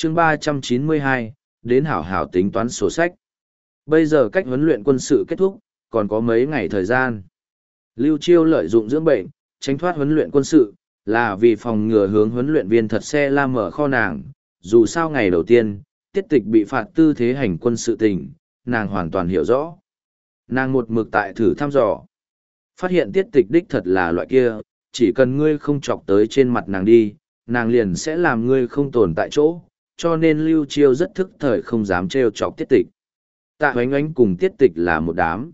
chương 392, đến hảo hảo tính toán sổ sách. Bây giờ cách huấn luyện quân sự kết thúc, còn có mấy ngày thời gian. Lưu Chiêu lợi dụng dưỡng bệnh, tránh thoát huấn luyện quân sự, là vì phòng ngừa hướng huấn luyện viên thật xe la mở kho nàng. Dù sao ngày đầu tiên, Tiết Tịch bị phạt tư thế hành quân sự tình, nàng hoàn toàn hiểu rõ. Nàng một mực tại thử thăm dò. Phát hiện Tiết Tịch đích thật là loại kia, chỉ cần ngươi không chọc tới trên mặt nàng đi, nàng liền sẽ làm ngươi không tồn tại chỗ, cho nên Lưu Chiêu rất thức thời không dám trêu chọc Tiết Tịch. Tạ Hoánh Oánh cùng Tiết Tịch là một đám.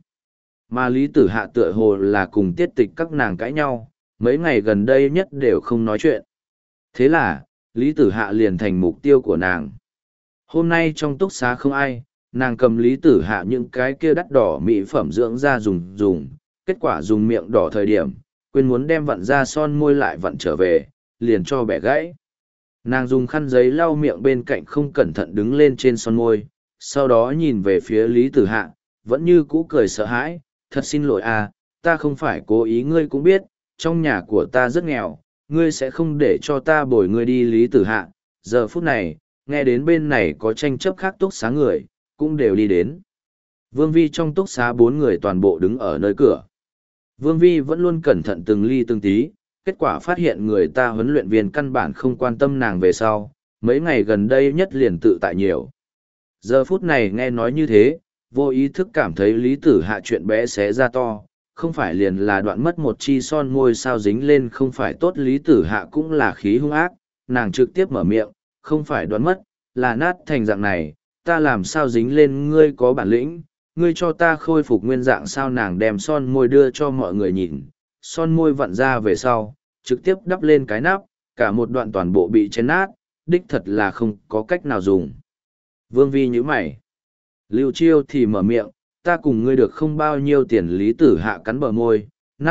Mà Lý Tử Hạ tựa hồ là cùng Tiết Tịch các nàng cãi nhau, mấy ngày gần đây nhất đều không nói chuyện. Thế là, Lý Tử Hạ liền thành mục tiêu của nàng. Hôm nay trong túc xá không ai, nàng cầm Lý Tử Hạ những cái kia đắt đỏ mỹ phẩm dưỡng da dùng, kết quả dùng miệng đỏ thời điểm, quên muốn đem vặn ra son môi lại vặn trở về, liền cho bẻ gãy. Nàng dùng khăn giấy lau miệng bên cạnh không cẩn thận đứng lên trên son môi, sau đó nhìn về phía Lý Tử Hạ, vẫn như cũ cười sợ hãi, thật xin lỗi à, ta không phải cố ý, ngươi cũng biết, trong nhà của ta rất nghèo, ngươi sẽ không để cho ta bồi ngươi đi. Lý Tử Hạ, giờ phút này, nghe đến bên này có tranh chấp khác túc xá người, cũng đều đi đến. Vương Vi trong túc xá 4 người toàn bộ đứng ở nơi cửa. Vương Vi vẫn luôn cẩn thận từng ly từng tí, kết quả phát hiện người ta huấn luyện viên căn bản không quan tâm nàng về sau, mấy ngày gần đây nhất liền tự tại nhiều. Giờ phút này nghe nói như thế, vô ý thức cảm thấy Lý Tử Hạ chuyện bé xé ra to, không phải liền là đoạn mất một chi son môi sao dính lên không phải tốt. Lý Tử Hạ cũng là khí hung ác, nàng trực tiếp mở miệng, không phải đoạn mất, là nát thành dạng này, ta làm sao dính lên, ngươi có bản lĩnh, ngươi cho ta khôi phục nguyên dạng sao. Nàng đem son môi đưa cho mọi người nhìn, son môi vặn ra về sau, trực tiếp đắp lên cái nắp, cả một đoạn toàn bộ bị chén nát, đích thật là không có cách nào dùng. Vương Vi nhíu mày. Lưu Chiêu thì mở miệng, ta cùng ngươi được không bao nhiêu tiền. Lý Tử Hạ cắn bờ môi,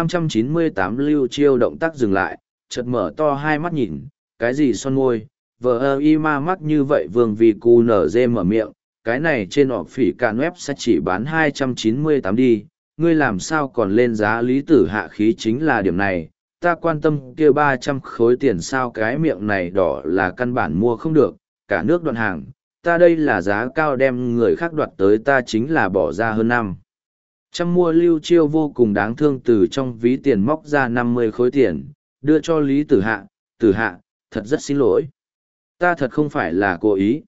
598. Lưu Chiêu động tác dừng lại, chợt mở to hai mắt nhìn, cái gì son môi, vờ ơ y ma mắt như vậy. Vương Vi cu nở dê mở miệng, cái này trên họp phỉ cạn web sẽ chỉ bán 298 đi, ngươi làm sao còn lên giá. Lý Tử Hạ khí chính là điểm này, ta quan tâm kia 300 khối tiền sao, cái miệng này đỏ là căn bản mua không được, cả nước đoạn hàng, ta đây là giá cao đem người khác đoạt tới, ta chính là bỏ ra hơn 500 mua. Lưu Chiêu vô cùng đáng thương từ trong ví tiền móc ra 50 khối tiền, đưa cho Lý Tử Hạ, Tử Hạ, thật rất xin lỗi. Ta thật không phải là cố ý,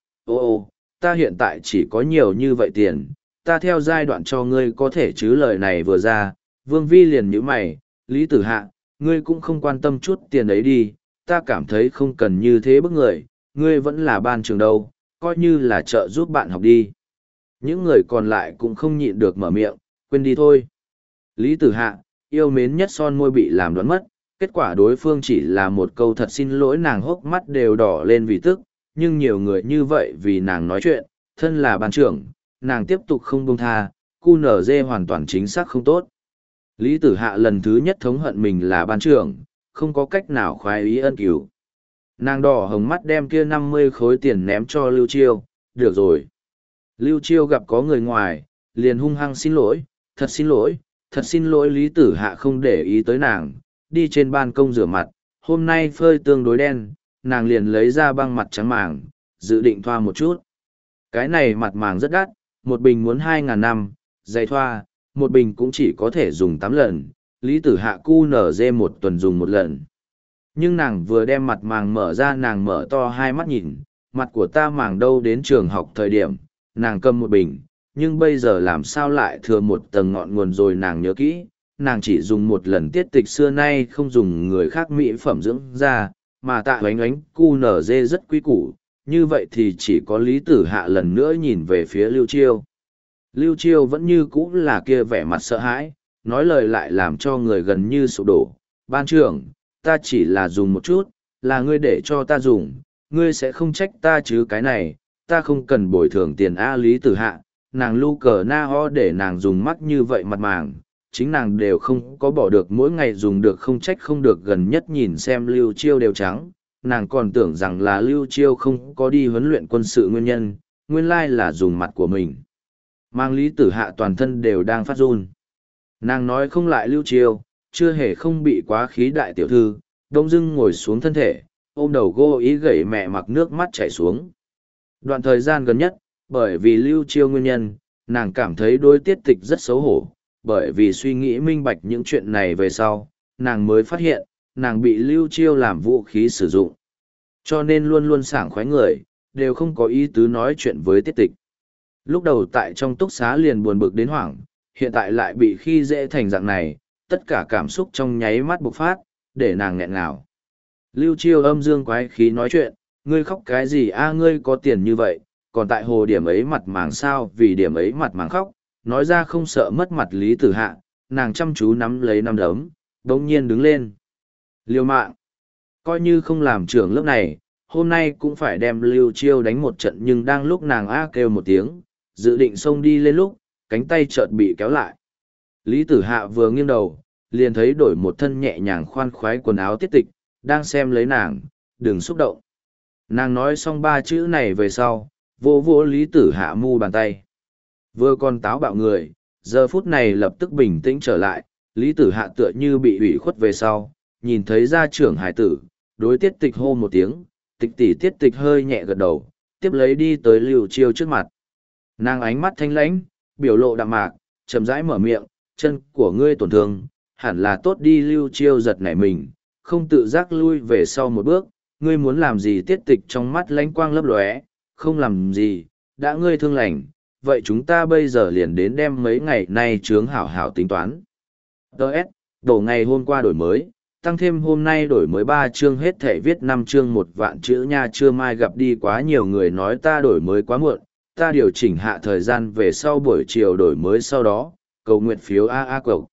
ta hiện tại chỉ có nhiều như vậy tiền, ta theo giai đoạn cho ngươi có thể chứ. Lời này vừa ra, Vương Vi liền nhíu mày, Lý Tử Hạ, ngươi cũng không quan tâm chút tiền ấy đi, ta cảm thấy không cần như thế bức người, ngươi vẫn là ban trường đâu, coi như là trợ giúp bạn học đi. Những người còn lại cũng không nhịn được mở miệng, quên đi thôi. Lý Tử Hạ, yêu mến nhất son môi bị làm đoán mất, kết quả đối phương chỉ là một câu thật xin lỗi, nàng hốc mắt đều đỏ lên vì tức, nhưng nhiều người như vậy vì nàng nói chuyện, thân là ban trưởng, nàng tiếp tục không buông tha, QNZ hoàn toàn chính xác không tốt. Lý Tử Hạ lần thứ nhất thống hận mình là ban trưởng, không có cách nào khoái ý ân cứu. Nàng đỏ hồng mắt đem kia 50 khối tiền ném cho Lưu Chiêu, được rồi. Lưu Chiêu gặp có người ngoài, liền hung hăng xin lỗi, thật xin lỗi, thật xin lỗi. Lý Tử Hạ không để ý tới nàng, đi trên ban công rửa mặt, hôm nay phơi tương đối đen, nàng liền lấy ra băng mặt trắng màng, dự định thoa một chút. Cái này mặt màng rất đắt, một bình muốn 2.000 năm, giày thoa, một bình cũng chỉ có thể dùng 8 lần, Lý Tử Hạ QNZ một tuần dùng một lần. Nhưng nàng vừa đem mặt màng mở ra, nàng mở to hai mắt nhìn, mặt của ta màng đâu, đến trường học thời điểm, nàng cầm một bình, nhưng bây giờ làm sao lại thừa một tầng ngọn nguồn rồi. Nàng nhớ kỹ, nàng chỉ dùng một lần, Tiết Tịch xưa nay không dùng người khác mỹ phẩm dưỡng da, mà Tạ Hoánh Oánh QNZ rất quý củ, như vậy thì chỉ có Lý Tử Hạ lần nữa nhìn về phía Lưu Chiêu. Lưu Chiêu vẫn như cũ là kia vẻ mặt sợ hãi, nói lời lại làm cho người gần như sụp đổ. Ban trưởng, ta chỉ là dùng một chút, là ngươi để cho ta dùng, ngươi sẽ không trách ta chứ. Cái này, ta không cần bồi thường tiền a. Lý Tử Hạ, nàng lu cờ na ho để nàng dùng mắt như vậy mặt màng, chính nàng đều không có bỏ được, mỗi ngày dùng được không trách không được. Gần nhất nhìn xem Lưu Chiêu đều trắng, nàng còn tưởng rằng là Lưu Chiêu không có đi huấn luyện quân sự nguyên nhân, nguyên lai là dùng mặt của mình. Mang Lý Tử Hạ toàn thân đều đang phát run. Nàng nói không lại Lưu Chiêu, chưa hề không bị quá khí đại tiểu thư, đông dưng ngồi xuống thân thể, ôm đầu gô ý gẩy mẹ, mặc nước mắt chảy xuống. Đoạn thời gian gần nhất, bởi vì Lưu Chiêu nguyên nhân, nàng cảm thấy đối tiết tịch rất xấu hổ, bởi vì suy nghĩ minh bạch những chuyện này về sau, nàng mới phát hiện, nàng bị Lưu Chiêu làm vũ khí sử dụng. Cho nên luôn luôn sảng khoái người, đều không có ý tứ nói chuyện với tiết tịch. Lúc đầu tại trong túc xá liền buồn bực đến hoảng, hiện tại lại bị khi dễ thành dạng này, tất cả cảm xúc trong nháy mắt bộc phát, để nàng nghẹn ngào. Lưu Chiêu âm dương quái khí nói chuyện, ngươi khóc cái gì a, ngươi có tiền như vậy, còn tại hồ điểm ấy mặt màng sao, vì điểm ấy mặt màng khóc, nói ra không sợ mất mặt Lý Tử Hạ, nàng chăm chú nắm lấy nắm đấm, đống nhiên đứng lên. Liêu mạng, coi như không làm trưởng lớp này, hôm nay cũng phải đem Lưu Chiêu đánh một trận, nhưng đang lúc nàng a kêu một tiếng, dự định xông đi lên lúc, cánh tay chợt bị kéo lại. Lý Tử Hạ vừa nghiêng đầu, liền thấy đổi một thân nhẹ nhàng khoan khoái quần áo tiết tịch, đang xem lấy nàng, đừng xúc động. Nàng nói xong ba chữ này về sau, vô vô Lý Tử Hạ mu bàn tay. Vừa còn táo bạo người, giờ phút này lập tức bình tĩnh trở lại, Lý Tử Hạ tựa như bị ủy khuất về sau, nhìn thấy gia trưởng hải tử, đối tiết tịch hô một tiếng, tịch tỷ tiết tịch hơi nhẹ gật đầu, tiếp lấy đi tới Lưu Chiêu trước mặt. Nàng ánh mắt thanh lãnh, biểu lộ đạm mạc, chậm rãi mở miệng, chân của ngươi tổn thương, hẳn là tốt đi. Lưu Chiêu giật nảy mình, không tự giác lui về sau một bước, ngươi muốn làm gì? Tiết tịch trong mắt lánh quang lấp lóe, không làm gì, đã ngươi thương lành, vậy chúng ta bây giờ liền đến đem mấy ngày nay chướng hảo hảo tính toán. Đợt, đổ ngày hôm qua đổi mới, tăng thêm hôm nay đổi mới 3 chương, hết thể viết 5 chương 1 vạn chữ nha. Chưa mai gặp đi quá nhiều người nói ta đổi mới quá muộn, ta điều chỉnh hạ thời gian về sau buổi chiều đổi mới, sau đó cầu nguyện phiếu a a cộc.